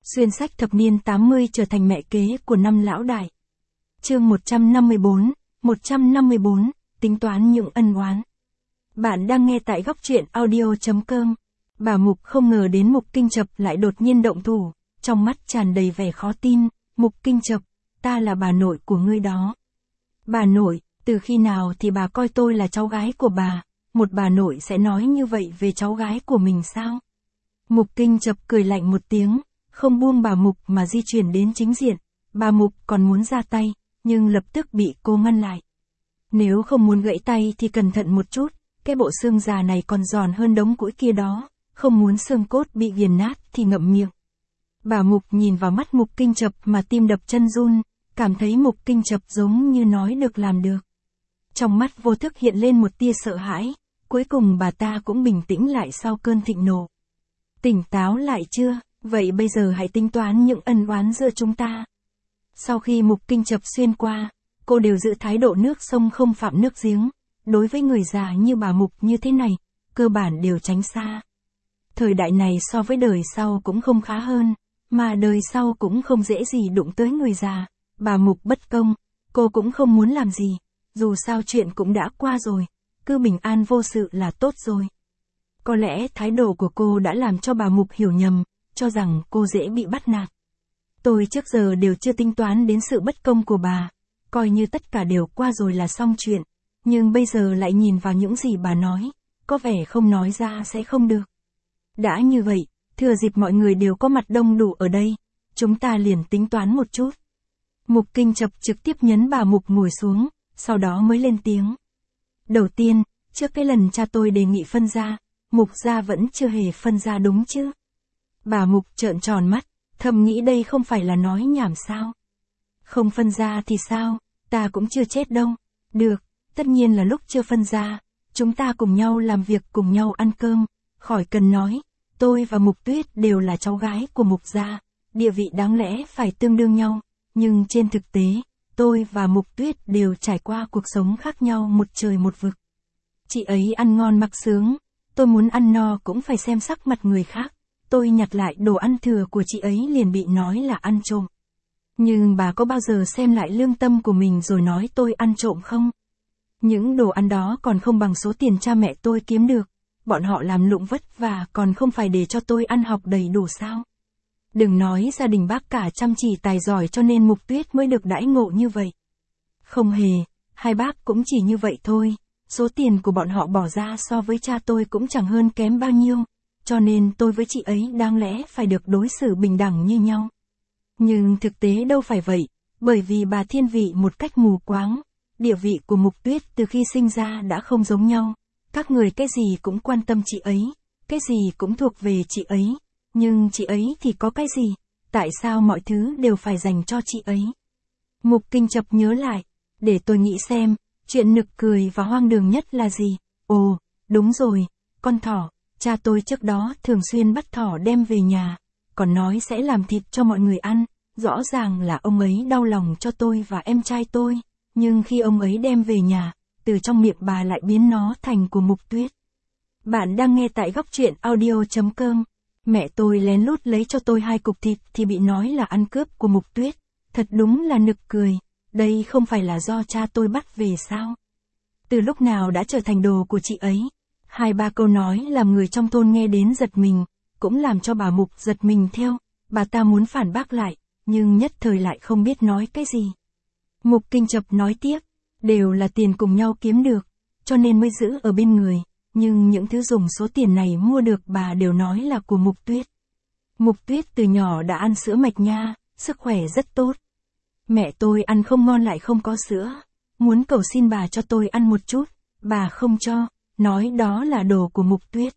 Xuyên sách thập niên 80 trở thành mẹ kế của năm lão đại. Chương 154, tính toán những ân oán. Bạn đang nghe tại góc truyện audio.com. Bà Mục không ngờ đến Mục Kinh Chập lại đột nhiên động thủ, trong mắt tràn đầy vẻ khó tin. Mục Kinh Chập, ta là bà nội của ngươi đó. Bà nội, từ khi nào thì bà coi tôi là cháu gái của bà, một bà nội sẽ nói như vậy về cháu gái của mình sao? Mục Kinh Chập cười lạnh một tiếng, không buông bà Mục mà di chuyển đến chính diện. Bà Mục còn muốn ra tay, nhưng lập tức bị cô ngăn lại. Nếu không muốn gãy tay thì cẩn thận một chút, cái bộ xương già này còn giòn hơn đống củi kia đó, không muốn xương cốt bị nghiền nát thì ngậm miệng. Bà Mục nhìn vào mắt Mục Kinh Chập mà tim đập chân run, cảm thấy Mục Kinh Chập giống như nói được làm được. Trong mắt vô thức hiện lên một tia sợ hãi, cuối cùng bà ta cũng bình tĩnh lại sau cơn thịnh nộ. Tỉnh táo lại chưa? Vậy bây giờ hãy tính toán những ân oán giữa chúng ta. Sau khi Mục Kinh Chập xuyên qua, cô đều giữ thái độ nước sông không phạm nước giếng. Đối với người già như bà Mục như thế này, cơ bản đều tránh xa. Thời đại này so với đời sau cũng không khá hơn, mà đời sau cũng không dễ gì đụng tới người già. Bà Mục bất công, cô cũng không muốn làm gì, dù sao chuyện cũng đã qua rồi, cứ bình an vô sự là tốt rồi. Có lẽ thái độ của cô đã làm cho bà Mục hiểu nhầm, cho rằng cô dễ bị bắt nạt. Tôi trước giờ đều chưa tính toán đến sự bất công của bà, coi như tất cả đều qua rồi là xong chuyện, nhưng bây giờ lại nhìn vào những gì bà nói, có vẻ không nói ra sẽ không được. Đã như vậy, thừa dịp mọi người đều có mặt đông đủ ở đây, chúng ta liền tính toán một chút. Mục Kinh Chập trực tiếp nhấn bà Mục ngồi xuống, sau đó mới lên tiếng. Đầu tiên, trước cái lần cha tôi đề nghị phân gia, Mục gia vẫn chưa hề phân gia đúng chứ? Bà Mục trợn tròn mắt, thầm nghĩ đây không phải là nói nhảm sao? Không phân gia thì sao, ta cũng chưa chết đâu. Được, tất nhiên là lúc chưa phân gia, chúng ta cùng nhau làm việc cùng nhau ăn cơm, khỏi cần nói, tôi và Mục Tuyết đều là cháu gái của Mục gia, địa vị đáng lẽ phải tương đương nhau, nhưng trên thực tế, tôi và Mục Tuyết đều trải qua cuộc sống khác nhau một trời một vực. Chị ấy ăn ngon mặc sướng, tôi muốn ăn no cũng phải xem sắc mặt người khác. Tôi nhặt lại đồ ăn thừa của chị ấy liền bị nói là ăn trộm. Nhưng bà có bao giờ xem lại lương tâm của mình rồi nói tôi ăn trộm không? Những đồ ăn đó còn không bằng số tiền cha mẹ tôi kiếm được. Bọn họ làm lụng vất vả còn không phải để cho tôi ăn học đầy đủ sao? Đừng nói gia đình bác cả chăm chỉ tài giỏi cho nên Mục Tuyết mới được đãi ngộ như vậy. Không hề, hai bác cũng chỉ như vậy thôi. Số tiền của bọn họ bỏ ra so với cha tôi cũng chẳng hơn kém bao nhiêu. Cho nên tôi với chị ấy đáng lẽ phải được đối xử bình đẳng như nhau. Nhưng thực tế đâu phải vậy, bởi vì bà thiên vị một cách mù quáng. Địa vị của Mục Tuyết từ khi sinh ra đã không giống nhau. Các người cái gì cũng quan tâm chị ấy, cái gì cũng thuộc về chị ấy. Nhưng chị ấy thì có cái gì? Tại sao mọi thứ đều phải dành cho chị ấy? Mục Kinh Chập nhớ lại, để tôi nghĩ xem, chuyện nực cười và hoang đường nhất là gì? Ồ, đúng rồi, con thỏ. Cha tôi trước đó thường xuyên bắt thỏ đem về nhà, còn nói sẽ làm thịt cho mọi người ăn, rõ ràng là ông ấy đau lòng cho tôi và em trai tôi, nhưng khi ông ấy đem về nhà, từ trong miệng bà lại biến nó thành của Mục Tuyết. Bạn đang nghe tại góc truyện audio.com. Mẹ tôi lén lút lấy cho tôi 2 cục thịt thì bị nói là ăn cướp của Mục Tuyết, thật đúng là nực cười, đây không phải là do cha tôi bắt về sao? Từ lúc nào đã trở thành đồ của chị ấy? 2-3 câu nói làm người trong thôn nghe đến giật mình, cũng làm cho bà Mục giật mình theo, bà ta muốn phản bác lại, nhưng nhất thời lại không biết nói cái gì. Mục Kinh Chập nói tiếp, đều là tiền cùng nhau kiếm được, cho nên mới giữ ở bên người, nhưng những thứ dùng số tiền này mua được bà đều nói là của Mục Tuyết. Mục Tuyết từ nhỏ đã ăn sữa mạch nha, sức khỏe rất tốt. Mẹ tôi ăn không ngon lại không có sữa, muốn cầu xin bà cho tôi ăn một chút, bà không cho. Nói đó là đồ của Mục Tuyết.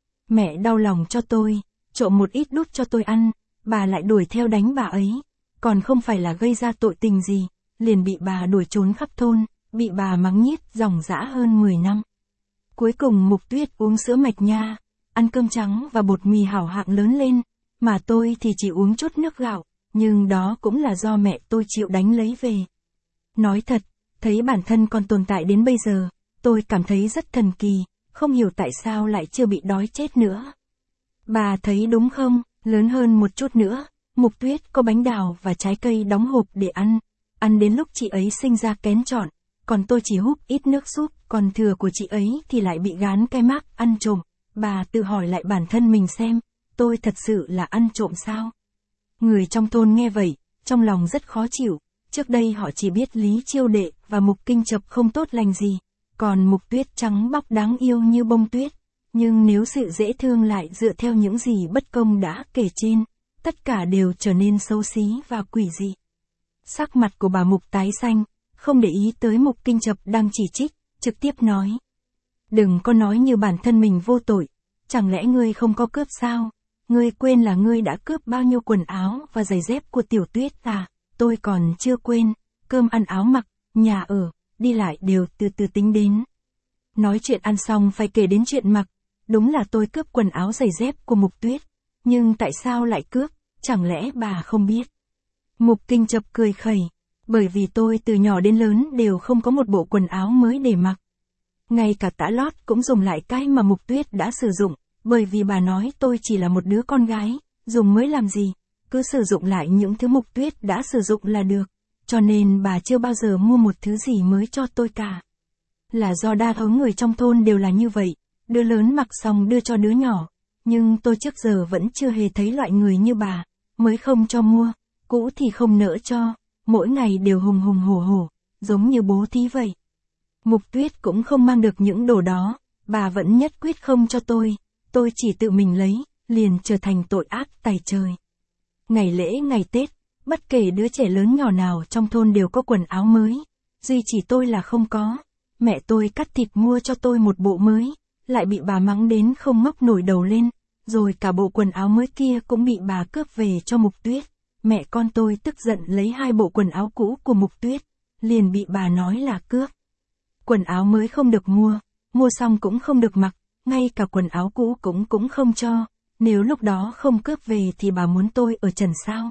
Mẹ đau lòng cho tôi, trộm một ít đút cho tôi ăn, bà lại đuổi theo đánh bà ấy, còn không phải là gây ra tội tình gì, liền bị bà đuổi trốn khắp thôn, bị bà mắng nhiếc dòng dã hơn 10 năm. Cuối cùng Mục Tuyết uống sữa mạch nha, ăn cơm trắng và bột mì hảo hạng lớn lên, mà tôi thì chỉ uống chút nước gạo, nhưng đó cũng là do mẹ tôi chịu đánh lấy về. Nói thật, thấy bản thân còn tồn tại đến bây giờ, tôi cảm thấy rất thần kỳ, không hiểu tại sao lại chưa bị đói chết nữa. Bà thấy đúng không, lớn hơn một chút nữa, Mục Tuyết có bánh đào và trái cây đóng hộp để ăn. Ăn đến lúc chị ấy sinh ra kén chọn, còn tôi chỉ húp ít nước súp, còn thừa của chị ấy thì lại bị gán cái mác ăn trộm. Bà tự hỏi lại bản thân mình xem, tôi thật sự là ăn trộm sao? Người trong thôn nghe vậy, trong lòng rất khó chịu. Trước đây họ chỉ biết Lý Chiêu Đệ và Mục Kinh Chập không tốt lành gì, còn Mục Tuyết trắng bóc đáng yêu như bông tuyết. Nhưng nếu sự dễ thương lại dựa theo những gì bất công đã kể trên, tất cả đều trở nên xấu xí và quỷ dị. Sắc mặt của bà Mục tái xanh, không để ý tới Mục Kinh Chập đang chỉ trích, trực tiếp nói. Đừng có nói như bản thân mình vô tội, chẳng lẽ ngươi không có cướp sao? Ngươi quên là ngươi đã cướp bao nhiêu quần áo và giày dép của Tiểu Tuyết à? Tôi còn chưa quên, cơm ăn áo mặc, nhà ở, đi lại đều từ từ tính đến. Nói chuyện ăn xong phải kể đến chuyện mặc, đúng là tôi cướp quần áo giày dép của Mục Tuyết, nhưng tại sao lại cướp, chẳng lẽ bà không biết? Mục Kinh Chập cười khẩy, bởi vì tôi từ nhỏ đến lớn đều không có một bộ quần áo mới để mặc. Ngay cả tã lót cũng dùng lại cái mà Mục Tuyết đã sử dụng, bởi vì bà nói tôi chỉ là một đứa con gái, dùng mới làm gì, cứ sử dụng lại những thứ Mục Tuyết đã sử dụng là được, cho nên bà chưa bao giờ mua một thứ gì mới cho tôi cả. Là do đa số người trong thôn đều là như vậy, đứa lớn mặc xong đưa cho đứa nhỏ, nhưng tôi trước giờ vẫn chưa hề thấy loại người như bà, mới không cho mua, cũ thì không nỡ cho, mỗi ngày đều hùng hùng hổ hổ, giống như bố thí vậy. Mục Tuyết cũng không mang được những đồ đó, bà vẫn nhất quyết không cho tôi chỉ tự mình lấy, liền trở thành tội ác tày trời. Ngày lễ ngày Tết, bất kể đứa trẻ lớn nhỏ nào trong thôn đều có quần áo mới, duy chỉ tôi là không có. Mẹ tôi cắt thịt mua cho tôi một bộ mới, lại bị bà mắng đến không ngóc nổi đầu lên, rồi cả bộ quần áo mới kia cũng bị bà cướp về cho Mục Tuyết. Mẹ con tôi tức giận lấy 2 bộ quần áo cũ của Mục Tuyết, liền bị bà nói là cướp. Quần áo mới không được mua xong cũng không được mặc, ngay cả quần áo cũ cũng không cho, nếu lúc đó không cướp về thì bà muốn tôi ở trần sao?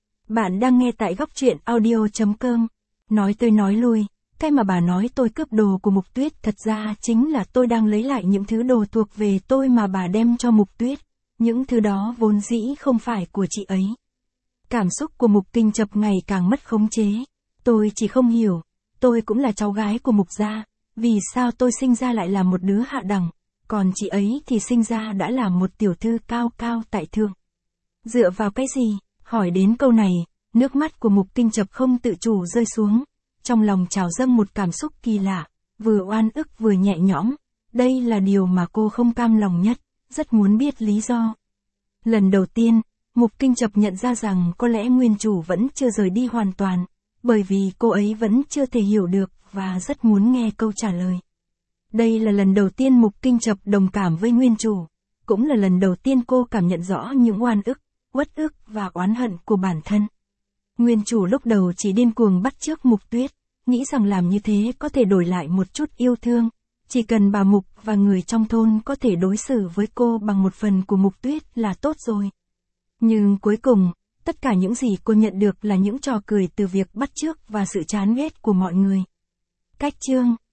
Bạn đang nghe tại góc truyện audio.com. Nói tôi nói lui, cái mà bà nói tôi cướp đồ của Mục Tuyết thật ra chính là tôi đang lấy lại những thứ đồ thuộc về tôi mà bà đem cho Mục Tuyết, những thứ đó vốn dĩ không phải của chị ấy. Cảm xúc của Mục Kinh Chập ngày càng mất khống chế, tôi chỉ không hiểu, tôi cũng là cháu gái của Mục gia, vì sao tôi sinh ra lại là một đứa hạ đẳng, còn chị ấy thì sinh ra đã là một tiểu thư cao cao tại thượng. Dựa vào cái gì? Hỏi đến câu này, nước mắt của Mục Kinh Chập không tự chủ rơi xuống, trong lòng trào dâng một cảm xúc kỳ lạ, vừa oan ức vừa nhẹ nhõm, đây là điều mà cô không cam lòng nhất, rất muốn biết lý do. Lần đầu tiên, Mục Kinh Chập nhận ra rằng có lẽ nguyên chủ vẫn chưa rời đi hoàn toàn, bởi vì cô ấy vẫn chưa thể hiểu được và rất muốn nghe câu trả lời. Đây là lần đầu tiên Mục Kinh Chập đồng cảm với nguyên chủ, cũng là lần đầu tiên cô cảm nhận rõ những oan ức, uất ức và oán hận của bản thân. Nguyên chủ lúc đầu chỉ điên cuồng bắt chước Mục Tuyết, nghĩ rằng làm như thế có thể đổi lại một chút yêu thương, chỉ cần bà Mục và người trong thôn có thể đối xử với cô bằng một phần của Mục Tuyết là tốt rồi. Nhưng cuối cùng, tất cả những gì cô nhận được là những trò cười từ việc bắt chước và sự chán ghét của mọi người. Cách chương